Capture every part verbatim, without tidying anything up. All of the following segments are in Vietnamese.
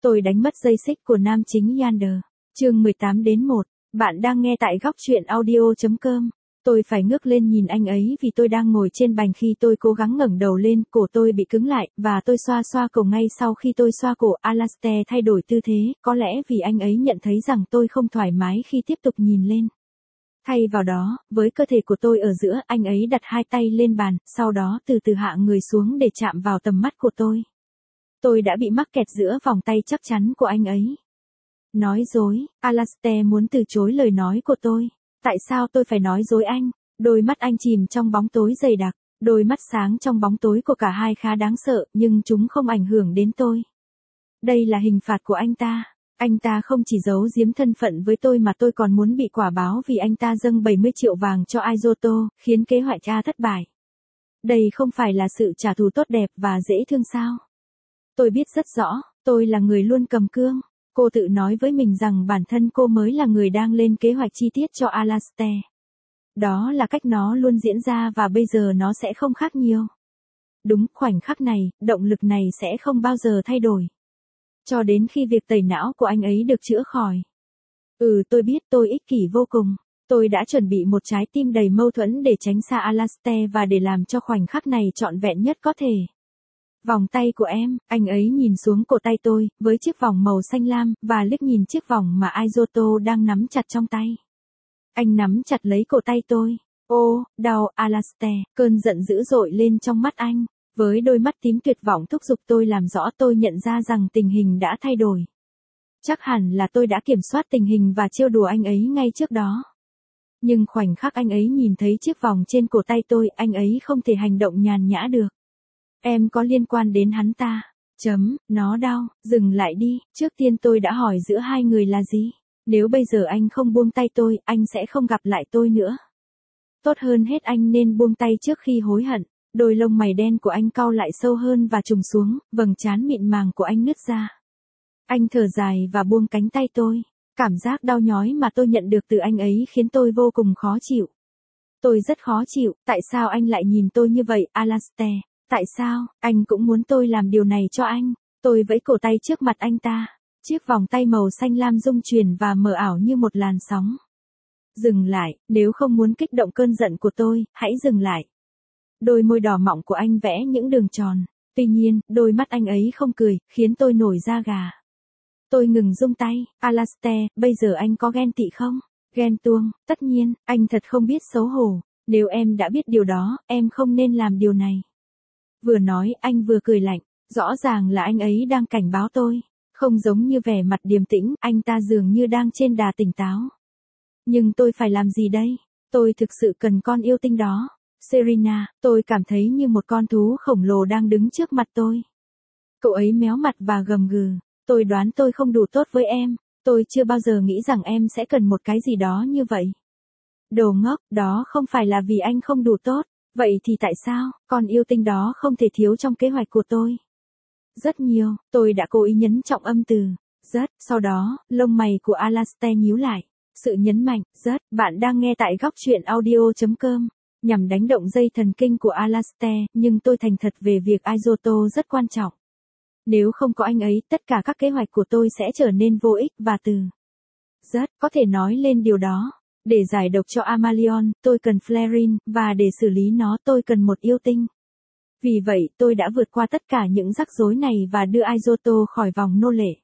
Tôi đánh mất dây xích của nam chính Yander. Chương mười tám đến một. Bạn đang nghe tại góc truyện audio chấm com. Tôi phải ngước lên nhìn anh ấy vì tôi đang ngồi trên bành khi tôi cố gắng ngẩng đầu lên, cổ tôi bị cứng lại, và tôi xoa xoa cổ ngay sau khi tôi xoa cổ. Alastair thay đổi tư thế, có lẽ vì anh ấy nhận thấy rằng tôi không thoải mái khi tiếp tục nhìn lên. Thay vào đó, với cơ thể của tôi ở giữa, anh ấy đặt hai tay lên bàn, sau đó từ từ hạ người xuống để chạm vào tầm mắt của tôi. Tôi đã bị mắc kẹt giữa vòng tay chắc chắn của anh ấy. Nói dối, Alastair muốn từ chối lời nói của tôi. Tại sao tôi phải nói dối anh? Đôi mắt anh chìm trong bóng tối dày đặc, đôi mắt sáng trong bóng tối của cả hai khá đáng sợ, nhưng chúng không ảnh hưởng đến tôi. Đây là hình phạt của anh ta. Anh ta không chỉ giấu giếm thân phận với tôi mà tôi còn muốn bị quả báo vì anh ta dâng bảy mươi triệu vàng cho Isoto, khiến kế hoạch A thất bại. Đây không phải là sự trả thù tốt đẹp và dễ thương sao? Tôi biết rất rõ, tôi là người luôn cầm cương. Cô tự nói với mình rằng bản thân cô mới là người đang lên kế hoạch chi tiết cho Alastair. Đó là cách nó luôn diễn ra và bây giờ nó sẽ không khác nhiều. Đúng, khoảnh khắc này, động lực này sẽ không bao giờ thay đổi. Cho đến khi việc tẩy não của anh ấy được chữa khỏi. Ừ, tôi biết tôi ích kỷ vô cùng. Tôi đã chuẩn bị một trái tim đầy mâu thuẫn để tránh xa Alastair và để làm cho khoảnh khắc này trọn vẹn nhất có thể. Vòng tay của em, anh ấy nhìn xuống cổ tay tôi, với chiếc vòng màu xanh lam, và liếc nhìn chiếc vòng mà Isoto đang nắm chặt trong tay. Anh nắm chặt lấy cổ tay tôi. Ô, đau, Alastair, cơn giận dữ dội lên trong mắt anh. Với đôi mắt tím tuyệt vọng thúc giục tôi làm rõ, tôi nhận ra rằng tình hình đã thay đổi. Chắc hẳn là tôi đã kiểm soát tình hình và trêu đùa anh ấy ngay trước đó. Nhưng khoảnh khắc anh ấy nhìn thấy chiếc vòng trên cổ tay tôi, anh ấy không thể hành động nhàn nhã được. Em có liên quan đến hắn ta. Chấm, nó đau, dừng lại đi, trước tiên tôi đã hỏi giữa hai người là gì. Nếu bây giờ anh không buông tay tôi, anh sẽ không gặp lại tôi nữa. Tốt hơn hết anh nên buông tay trước khi hối hận. Đôi lông mày đen của anh cau lại sâu hơn và trùng xuống, vầng trán mịn màng của anh nứt ra. Anh thở dài và buông cánh tay tôi. Cảm giác đau nhói mà tôi nhận được từ anh ấy khiến tôi vô cùng khó chịu. Tôi rất khó chịu, tại sao anh lại nhìn tôi như vậy, Alastair? Tại sao, anh cũng muốn tôi làm điều này cho anh? Tôi vẫy cổ tay trước mặt anh ta. Chiếc vòng tay màu xanh lam rung chuyển và mờ ảo như một làn sóng. Dừng lại, nếu không muốn kích động cơn giận của tôi, hãy dừng lại. Đôi môi đỏ mọng của anh vẽ những đường tròn. Tuy nhiên, đôi mắt anh ấy không cười, khiến tôi nổi da gà. Tôi ngừng rung tay. Alastair, bây giờ anh có ghen tị không? Ghen tuông, tất nhiên, anh thật không biết xấu hổ. Nếu em đã biết điều đó, em không nên làm điều này. Vừa nói, anh vừa cười lạnh. Rõ ràng là anh ấy đang cảnh báo tôi. Không giống như vẻ mặt điềm tĩnh, anh ta dường như đang trên đà tỉnh táo. Nhưng tôi phải làm gì đây? Tôi thực sự cần con yêu tinh đó. Serena, tôi cảm thấy như một con thú khổng lồ đang đứng trước mặt tôi. Cậu ấy méo mặt và gầm gừ. Tôi đoán tôi không đủ tốt với em. Tôi chưa bao giờ nghĩ rằng em sẽ cần một cái gì đó như vậy. Đồ ngốc, đó không phải là vì anh không đủ tốt. Vậy thì tại sao, con yêu tinh đó không thể thiếu trong kế hoạch của tôi? Rất nhiều, tôi đã cố ý nhấn trọng âm từ. Rất, sau đó, lông mày của Alastair nhíu lại. Sự nhấn mạnh, rất, bạn đang nghe tại góc truyện audio chấm com. Nhằm đánh động dây thần kinh của Alastair, nhưng tôi thành thật về việc Isoto rất quan trọng. Nếu không có anh ấy, tất cả các kế hoạch của tôi sẽ trở nên vô ích và từ. Rất, có thể nói lên điều đó. Để giải độc cho Amalion, tôi cần Flareon, và để xử lý nó tôi cần một yêu tinh. Vì vậy, tôi đã vượt qua tất cả những rắc rối này và đưa Isoto khỏi vòng nô lệ.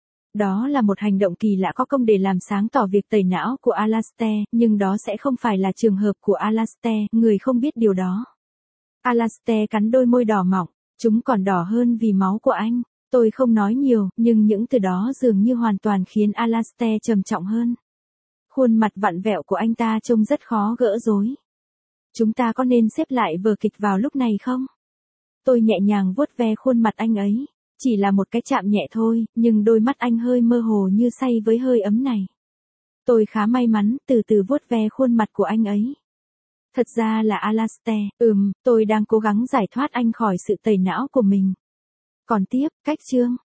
Đó là một hành động kỳ lạ có công để làm sáng tỏ việc tẩy não của Alastair, nhưng đó sẽ không phải là trường hợp của Alastair, người không biết điều đó. Alastair cắn đôi môi đỏ mọng, chúng còn đỏ hơn vì máu của anh. Tôi không nói nhiều, nhưng những từ đó dường như hoàn toàn khiến Alastair trầm trọng hơn. Khuôn mặt vặn vẹo của anh ta trông rất khó gỡ rối. Chúng ta có nên xếp lại vở kịch vào lúc này không? Tôi nhẹ nhàng vuốt ve khuôn mặt anh ấy. Chỉ là một cái chạm nhẹ thôi, nhưng đôi mắt anh hơi mơ hồ như say với hơi ấm này. Tôi khá may mắn, từ từ vuốt ve khuôn mặt của anh ấy. Thật ra là Alastair, ừm, tôi đang cố gắng giải thoát anh khỏi sự tẩy não của mình. Còn tiếp, cách chương,